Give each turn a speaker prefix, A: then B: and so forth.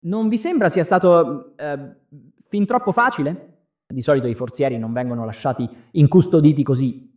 A: Non vi sembra sia stato fin troppo facile? Di solito i forzieri non vengono lasciati incustoditi così